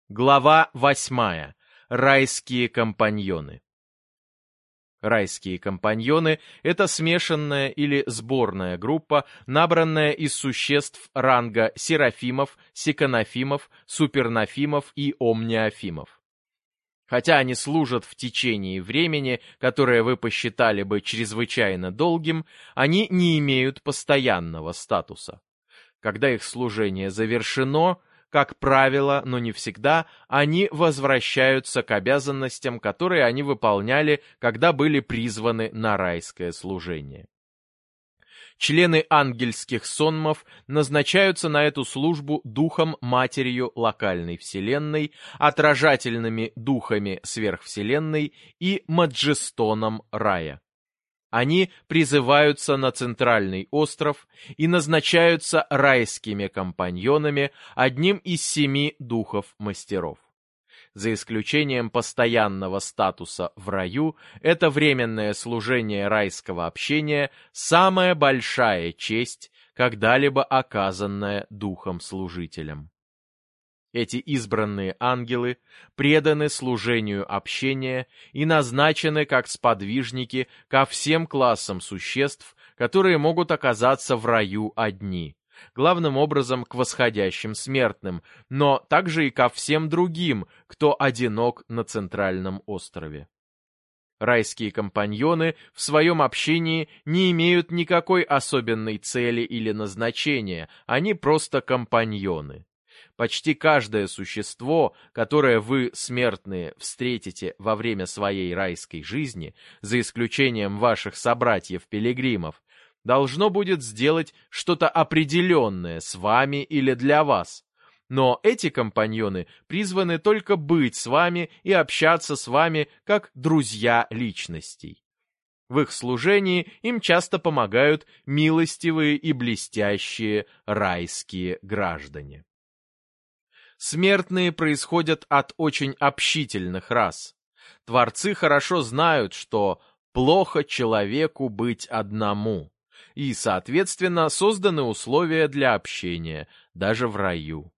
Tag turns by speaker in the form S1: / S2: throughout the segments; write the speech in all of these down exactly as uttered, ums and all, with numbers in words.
S1: Глава восьмая. Райские компаньоны. Райские компаньоны – это смешанная или сборная группа, набранная из существ ранга серафимов, секонофимов, супернофимов и омниофимов. Хотя они служат в течение времени, которое вы посчитали бы чрезвычайно долгим, они не имеют постоянного статуса. Когда их служение завершено, как правило, но не всегда, они возвращаются к обязанностям, которые они выполняли, когда были призваны на райское служение. Члены ангельских сонмов назначаются на эту службу духом-матерью локальной вселенной, отражательными духами сверхвселенной и маджестоном рая. Они призываются на центральный остров и назначаются райскими компаньонами, одним из семи духов-мастеров. За исключением постоянного статуса в раю, это временное служение райского общения – самая большая честь, когда-либо оказанная духом-служителем. Эти избранные ангелы преданы служению общения и назначены как сподвижники ко всем классам существ, которые могут оказаться в раю одни, главным образом к восходящим смертным, но также и ко всем другим, кто одинок на центральном острове. Райские компаньоны в своем общении не имеют никакой особенной цели или назначения, они просто компаньоны. Почти каждое существо, которое вы, смертные, встретите во время своей райской жизни, за исключением ваших собратьев-пилигримов, должно будет сделать что-то определенное с вами или для вас. Но эти компаньоны призваны только быть с вами и общаться с вами как друзья личностей. В их служении им часто помогают милостивые и блестящие райские граждане. Смертные происходят от очень общительных рас. Творцы хорошо знают, что плохо человеку быть одному, и, соответственно, созданы условия для общения, даже в раю.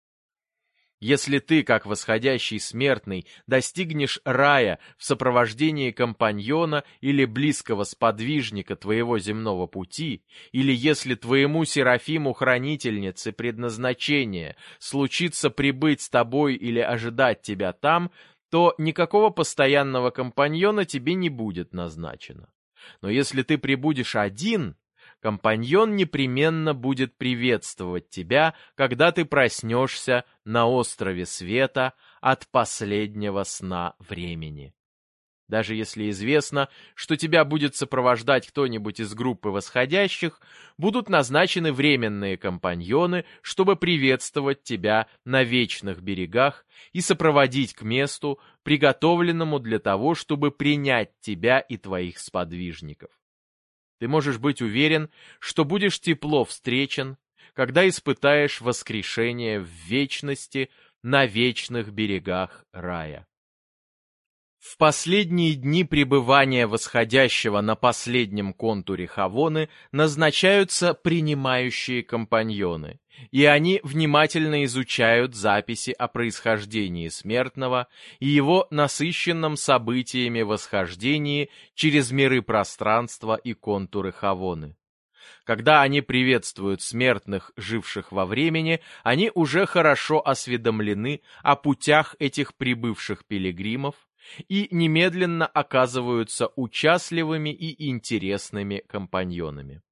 S1: Если ты, как восходящий смертный, достигнешь рая в сопровождении компаньона или близкого сподвижника твоего земного пути, или если твоему серафиму-хранительнице предназначение случится прибыть с тобой или ожидать тебя там, то никакого постоянного компаньона тебе не будет назначено. Но если ты прибудешь один, компаньон непременно будет приветствовать тебя, когда ты проснешься на острове света от последнего сна времени. Даже если известно, что тебя будет сопровождать кто-нибудь из группы восходящих, будут назначены временные компаньоны, чтобы приветствовать тебя на вечных берегах и сопроводить к месту, приготовленному для того, чтобы принять тебя и твоих сподвижников. Ты можешь быть уверен, что будешь тепло встречен, когда испытаешь воскрешение в вечности на вечных берегах рая. В последние дни пребывания восходящего на последнем контуре Хавоны назначаются принимающие компаньоны, и они внимательно изучают записи о происхождении смертного и его насыщенном событиями восхождении через миры пространства и контуры Хавоны. Когда они приветствуют смертных, живших во времени, они уже хорошо осведомлены о путях этих прибывших пилигримов, и немедленно оказываются участливыми и интересными компаньонами.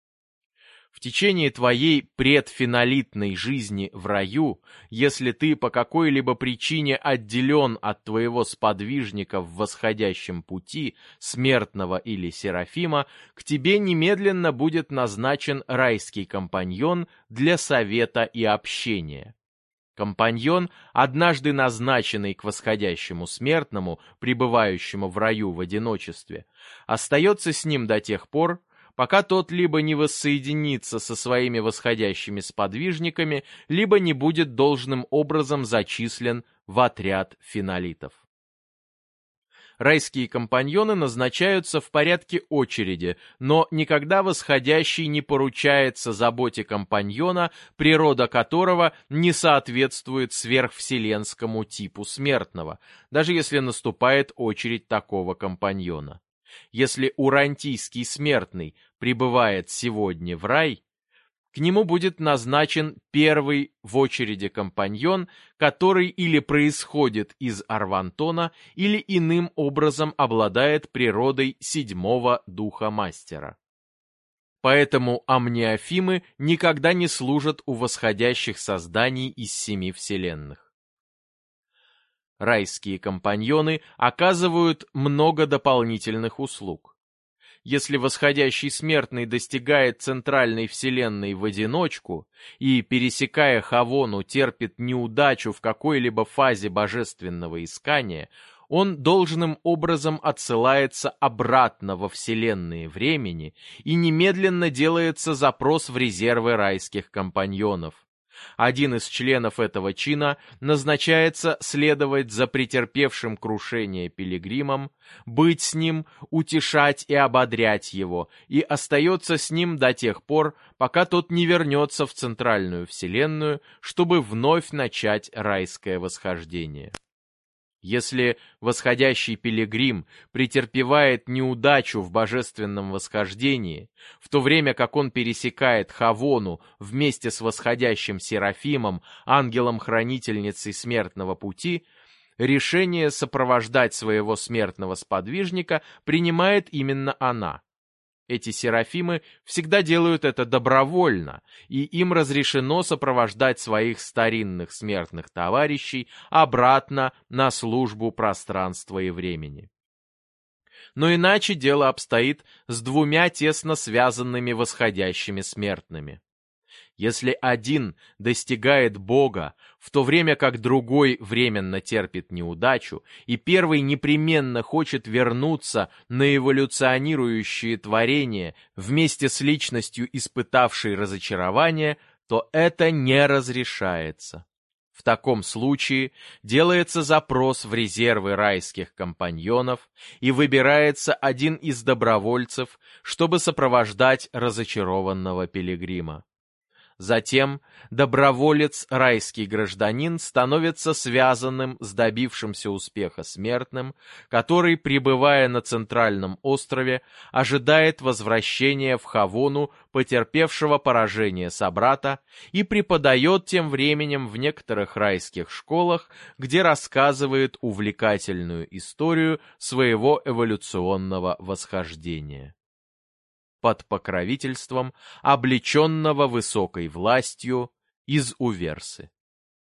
S1: В течение твоей предфиналитной жизни в раю, если ты по какой-либо причине отделен от твоего сподвижника в восходящем пути, смертного или серафима, к тебе немедленно будет назначен райский компаньон для совета и общения. Компаньон, однажды назначенный к восходящему смертному, пребывающему в раю в одиночестве, остается с ним до тех пор, пока тот либо не воссоединится со своими восходящими сподвижниками, либо не будет должным образом зачислен в отряд финалитов. Райские компаньоны назначаются в порядке очереди, но никогда восходящий не поручается заботе компаньона, природа которого не соответствует сверхвселенскому типу смертного, даже если наступает очередь такого компаньона. Если урантийский смертный прибывает сегодня в рай, к нему будет назначен первый в очереди компаньон, который или происходит из Арвантона, или иным образом обладает природой седьмого духа мастера. Поэтому амниофимы никогда не служат у восходящих созданий из семи вселенных. Райские компаньоны оказывают много дополнительных услуг. Если восходящий смертный достигает центральной вселенной в одиночку и, пересекая Хавону, терпит неудачу в какой-либо фазе божественного искания, он должным образом отсылается обратно во вселенные времени и немедленно делается запрос в резервы райских компаньонов. Один из членов этого чина назначается следовать за претерпевшим крушение пилигримом, быть с ним, утешать и ободрять его, и остается с ним до тех пор, пока тот не вернется в центральную вселенную, чтобы вновь начать райское восхождение. Если восходящий пилигрим претерпевает неудачу в божественном восхождении, в то время как он пересекает Хавону вместе с восходящим Серафимом, ангелом-хранительницей смертного пути, решение сопровождать своего смертного сподвижника принимает именно она. Эти серафимы всегда делают это добровольно, и им разрешено сопровождать своих старинных смертных товарищей обратно на службу пространства и времени. Но иначе дело обстоит с двумя тесно связанными восходящими смертными. Если один достигает Бога, в то время как другой временно терпит неудачу, и первый непременно хочет вернуться на эволюционирующие творения вместе с личностью, испытавшей разочарование, то это не разрешается. В таком случае делается запрос в резервы райских компаньонов и выбирается один из добровольцев, чтобы сопровождать разочарованного пилигрима. Затем доброволец, райский гражданин, становится связанным с добившимся успеха смертным, который, пребывая на центральном острове, ожидает возвращения в Хавону потерпевшего поражение собрата и преподает тем временем в некоторых райских школах, где рассказывает увлекательную историю своего эволюционного восхождения. Под покровительством облеченного высокой властью из Уверсы.